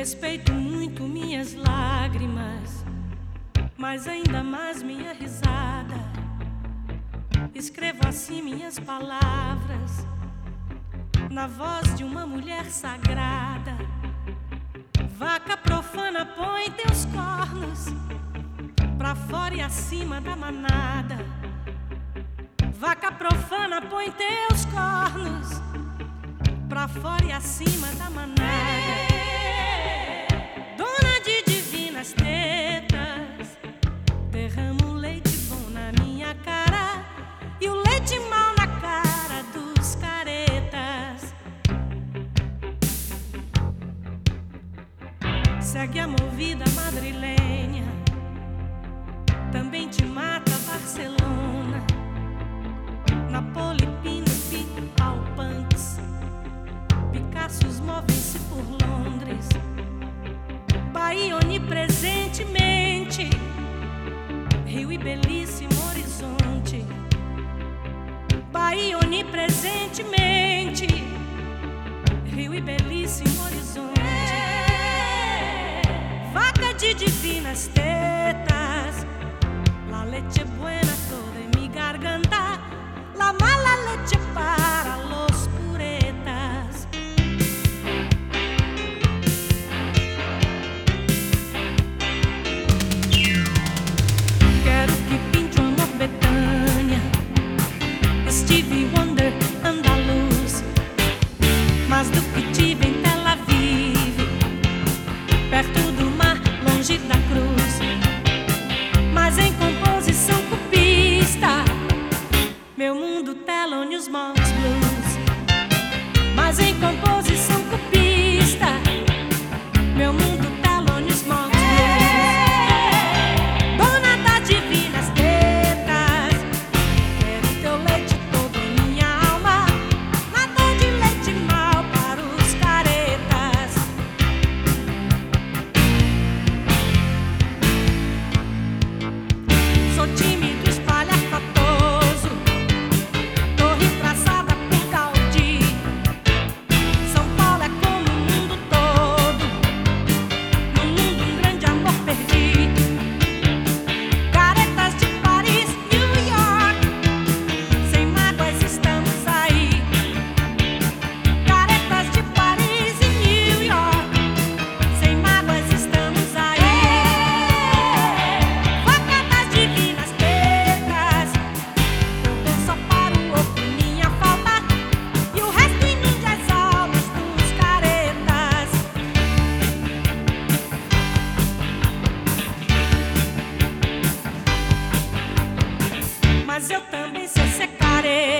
Respeito muito minhas lágrimas, mas ainda mais minha risada. Escrevo assim minhas palavras na voz de uma mulher sagrada. Vaca profana, põe teus cornos pra fora e acima da manada. Vaca profana, põe teus cornos pra fora e acima da manada. Dona de divinas tetas, derrama um leite bom na minha cara e o leite mau na cara dos caretas. Segue a movida madrilenha, também te mata Barcelona, Napoli, Pino, Alpantes, Picassos movem-se por Londres, Bahia onipresentemente, Rio e belíssimo horizonte. Bahia onipresentemente, Rio e belíssimo horizonte. Vaca de divinas tetas, la leche buena toda en mi garganta, la mala leche para los puretas. Quero que pinte o amor Betânia, Stevie Wonder, andaluz, mas do que tive em Tel Aviv, perto do mar, longe da cruz, mas em composição cupista, meu mundo Thelonious Monk Blues. Mas em composição cupista, meu mundo Thelonious Monk Blues. Dona das divinas tetas, quero teu leite todo em minha alma, nada de leite mau para os caretas. Sou tímido, espalhafatoso, torre traçada por Gaudí. São Paulo é como o mundo todo, no mundo um grande amor perdi. Caretas de Paris, New York, sem mágoas estamos aí. Caretas de Paris e New York, sem mágoas estamos aí. Vaca das divinas tetas, eu só para o outro minha falta e o resto inunde as almas dos caretas. Mas eu também sei ser careta.